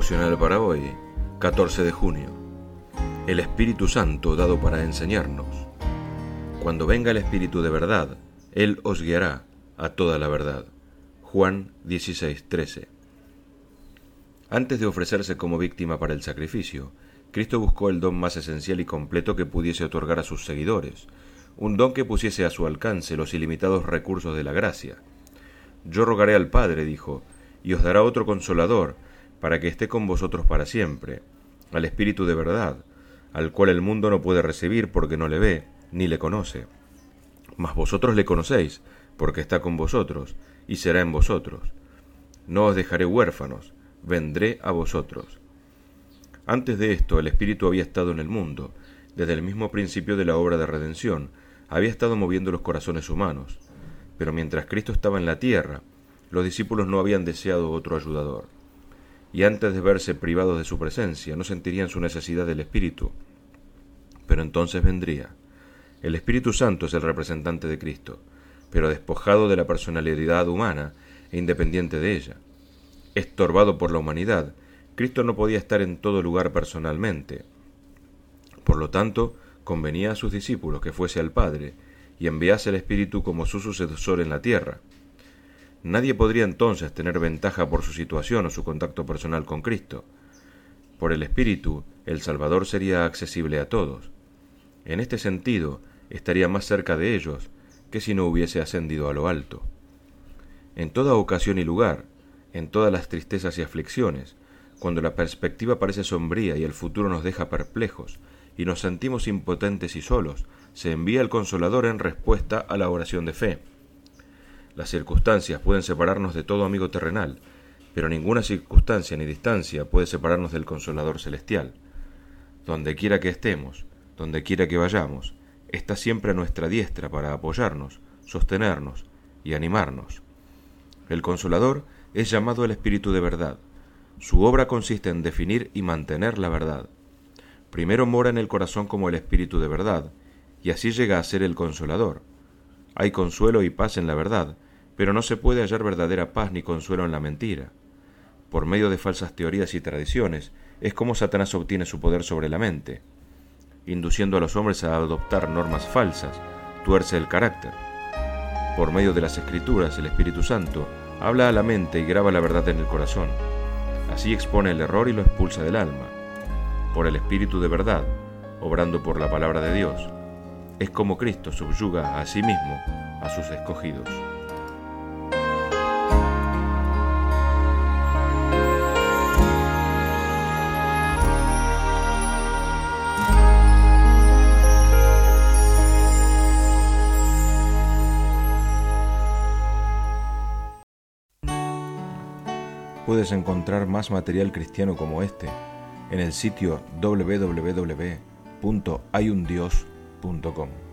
Devocional para hoy, 14 de junio. El Espíritu Santo dado para enseñarnos. Cuando venga el Espíritu de verdad, Él os guiará a toda la verdad. Juan 16:13. Antes de ofrecerse como víctima para el sacrificio, Cristo buscó el don más esencial y completo que pudiese otorgar a sus seguidores, un don que pusiese a su alcance los ilimitados recursos de la gracia. Yo rogaré al Padre, dijo, y os dará otro Consolador, para que esté con vosotros para siempre, al Espíritu de verdad, al cual el mundo no puede recibir porque no le ve, ni le conoce. Mas vosotros le conocéis, porque está con vosotros, y será en vosotros. No os dejaré huérfanos, vendré a vosotros. Antes de esto, el Espíritu había estado en el mundo, desde el mismo principio de la obra de redención, había estado moviendo los corazones humanos. Pero mientras Cristo estaba en la tierra, los discípulos no habían deseado otro ayudador. Y antes de verse privados de su presencia, no sentirían su necesidad del Espíritu. Pero entonces vendría. El Espíritu Santo es el representante de Cristo, pero despojado de la personalidad humana e independiente de ella. Estorbado por la humanidad, Cristo no podía estar en todo lugar personalmente. Por lo tanto, convenía a sus discípulos que fuese al Padre y enviase el Espíritu como su sucesor en la tierra. Nadie podría entonces tener ventaja por su situación o su contacto personal con Cristo. Por el Espíritu, el Salvador sería accesible a todos. En este sentido, estaría más cerca de ellos que si no hubiese ascendido a lo alto. En toda ocasión y lugar, en todas las tristezas y aflicciones, cuando la perspectiva parece sombría y el futuro nos deja perplejos y nos sentimos impotentes y solos, se envía el Consolador en respuesta a la oración de fe. Las circunstancias pueden separarnos de todo amigo terrenal, pero ninguna circunstancia ni distancia puede separarnos del Consolador celestial. Donde quiera que estemos, donde quiera que vayamos, está siempre a nuestra diestra para apoyarnos, sostenernos y animarnos. El Consolador es llamado el Espíritu de verdad. Su obra consiste en definir y mantener la verdad. Primero mora en el corazón como el Espíritu de verdad, y así llega a ser el Consolador. Hay consuelo y paz en la verdad, pero no se puede hallar verdadera paz ni consuelo en la mentira. Por medio de falsas teorías y tradiciones, es como Satanás obtiene su poder sobre la mente. Induciendo a los hombres a adoptar normas falsas, tuerce el carácter. Por medio de las Escrituras, el Espíritu Santo habla a la mente y graba la verdad en el corazón. Así expone el error y lo expulsa del alma. Por el Espíritu de verdad, obrando por la palabra de Dios, es como Cristo subyuga a sí mismo a sus escogidos. Puedes encontrar más material cristiano como este en el sitio www.hayundios.com.